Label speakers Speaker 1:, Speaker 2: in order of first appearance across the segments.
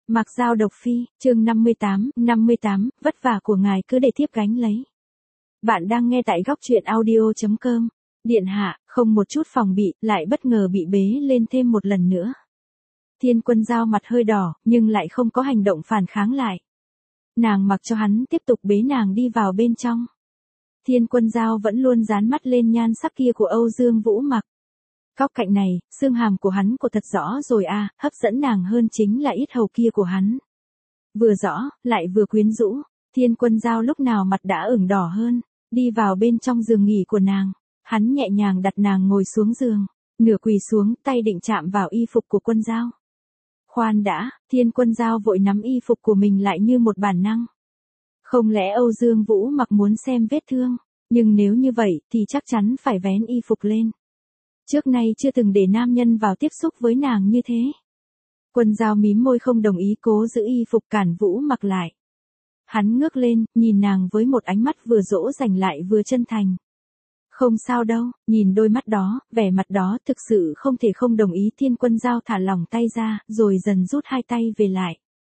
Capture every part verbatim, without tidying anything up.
Speaker 1: Mặc Dao độc phi, chương năm mươi tám, năm mươi tám, vất vả của ngài cứ để thiếp gánh lấy. Bạn đang nghe tại góc truyện audio chấm com. Điện hạ, không một chút phòng bị, lại bất ngờ bị bế lên thêm một lần nữa. Thiên Quân Dao mặt hơi đỏ, nhưng lại không có hành động phản kháng lại. Nàng mặc cho hắn tiếp tục bế nàng đi vào bên trong. Thiên Quân Dao vẫn luôn dán mắt lên nhan sắc kia của Âu Dương Vũ Mặc. Góc cạnh này, xương hàm của hắn của thật rõ rồi à, hấp dẫn nàng hơn chính là yết hầu kia của hắn. Vừa rõ, lại vừa quyến rũ, Thiên Quân Dao lúc nào mặt đã ửng đỏ hơn, đi vào bên trong giường nghỉ của nàng, hắn nhẹ nhàng đặt nàng ngồi xuống giường, nửa quỳ xuống, tay định chạm vào y phục của Quân Dao. Khoan đã, Thiên Quân Dao vội nắm y phục của mình lại như một bản năng. Không lẽ Âu Dương Vũ Mặc muốn xem vết thương, nhưng nếu như vậy thì chắc chắn phải vén y phục lên. Trước nay chưa từng để nam nhân vào tiếp xúc với nàng như thế. Quân Dao mím môi không đồng ý, cố giữ y phục cản Vũ Mặc lại. Hắn ngước lên, nhìn nàng với một ánh mắt vừa dỗ dành lại vừa chân thành. Không sao đâu, nhìn đôi mắt đó, vẻ mặt đó thực sự không thể không đồng ý. Thiên Quân Dao thả lỏng tay ra, rồi dần rút hai tay về lại.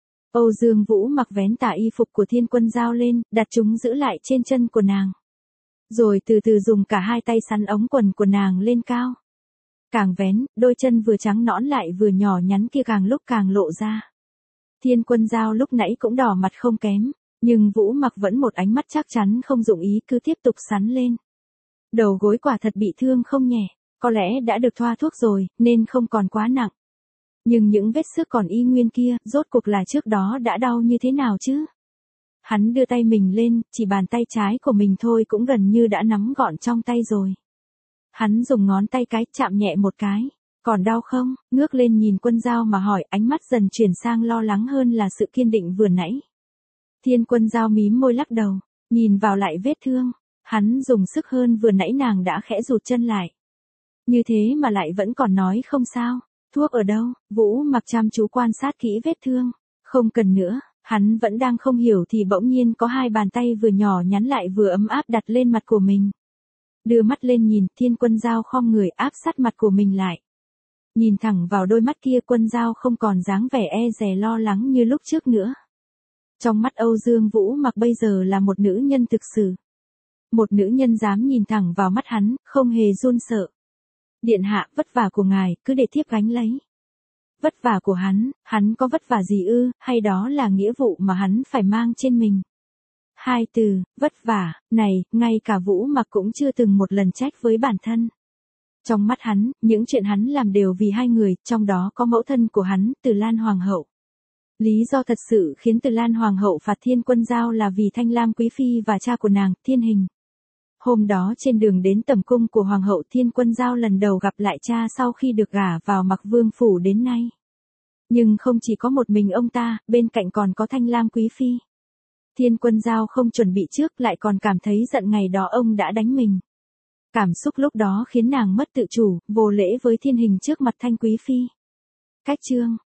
Speaker 1: Âu Dương Vũ Mặc vén tà y phục của Thiên Quân Dao lên, đặt chúng giữ lại trên chân của nàng. Rồi từ từ dùng cả hai tay sắn ống quần của nàng lên cao. Càng vén, đôi chân vừa trắng nõn lại vừa nhỏ nhắn kia càng lúc càng lộ ra. Thiên Quân Dao lúc nãy cũng đỏ mặt không kém, nhưng Vũ Mặc vẫn một ánh mắt chắc chắn không dụng ý, cứ tiếp tục sắn lên. Đầu gối quả thật bị thương không nhẹ, có lẽ đã được thoa thuốc rồi, nên không còn quá nặng. Nhưng những vết xước còn y nguyên kia, rốt cuộc là trước đó đã đau như thế nào chứ? Hắn đưa tay mình lên, chỉ bàn tay trái của mình thôi cũng gần như đã nắm gọn trong tay rồi. Hắn dùng ngón tay cái chạm nhẹ một cái. Còn đau không? Ngước lên nhìn Quân Dao mà hỏi, ánh mắt dần chuyển sang lo lắng hơn là sự kiên định vừa nãy. Thiên Quân Dao mím môi lắc đầu, nhìn vào lại vết thương. Hắn dùng sức hơn vừa nãy, nàng đã khẽ rụt chân lại. Như thế mà lại vẫn còn nói không sao. Thuốc ở đâu? Vũ Mặc chăm chú quan sát kỹ vết thương. Không cần nữa. Hắn vẫn đang không hiểu thì bỗng nhiên có hai bàn tay vừa nhỏ nhắn lại vừa ấm áp đặt lên mặt của mình. Đưa mắt lên nhìn, Thiên Quân Dao khom người áp sát mặt của mình lại. Nhìn thẳng vào đôi mắt kia, Quân Dao không còn dáng vẻ e dè lo lắng như lúc trước nữa. Trong mắt Âu Dương Vũ Mặc bây giờ là một nữ nhân thực sự. Một nữ nhân dám nhìn thẳng vào mắt hắn, không hề run sợ. Điện hạ, vất vả của ngài, cứ để thiếp gánh lấy. Vất vả của hắn, hắn có vất vả gì ư, hay đó là nghĩa vụ mà hắn phải mang trên mình? Hai từ, vất vả, này, ngay cả Vũ Mặc cũng chưa từng một lần trách với bản thân. Trong mắt hắn, những chuyện hắn làm đều vì hai người, trong đó có mẫu thân của hắn, Từ Lan Hoàng hậu. Lý do thật sự khiến Từ Lan Hoàng hậu phạt Thiên Quân Dao là vì Thanh Lam Quý Phi và cha của nàng, Thiên Hình. Hôm đó trên đường đến tẩm cung của Hoàng hậu, Thiên Quân Dao lần đầu gặp lại cha sau khi được gả vào Mặc Vương phủ đến nay. Nhưng không chỉ có một mình ông ta, bên cạnh còn có Thanh Lam Quý Phi. Thiên Quân Dao không chuẩn bị trước, lại còn cảm thấy giận ngày đó ông đã đánh mình. Cảm xúc lúc đó khiến nàng mất tự chủ, vô lễ với Thiên Hình trước mặt Thanh Quý Phi. Cách chương,